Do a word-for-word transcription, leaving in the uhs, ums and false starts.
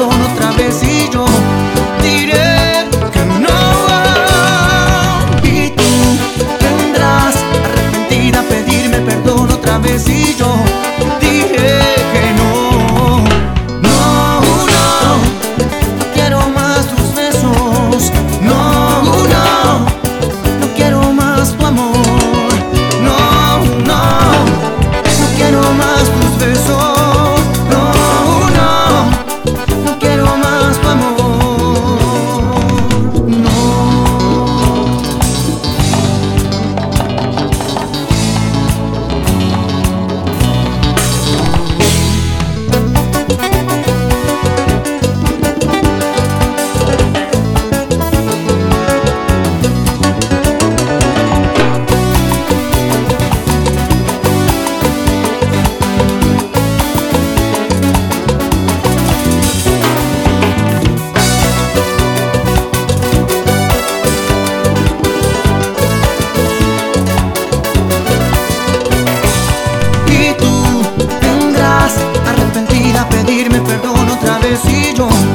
perdón otra vez y yo diré que no. Y tú vendrás arrepentida a pedirme perdón otra vez y yo diré que no. No, no, no quiero más tus besos. No, no, no quiero más tu amor. No, no, no quiero más tus besos. No, no, no quiero más tu amor. No. Y tú vendrás arrepentida a pedirme perdón otra vez y yo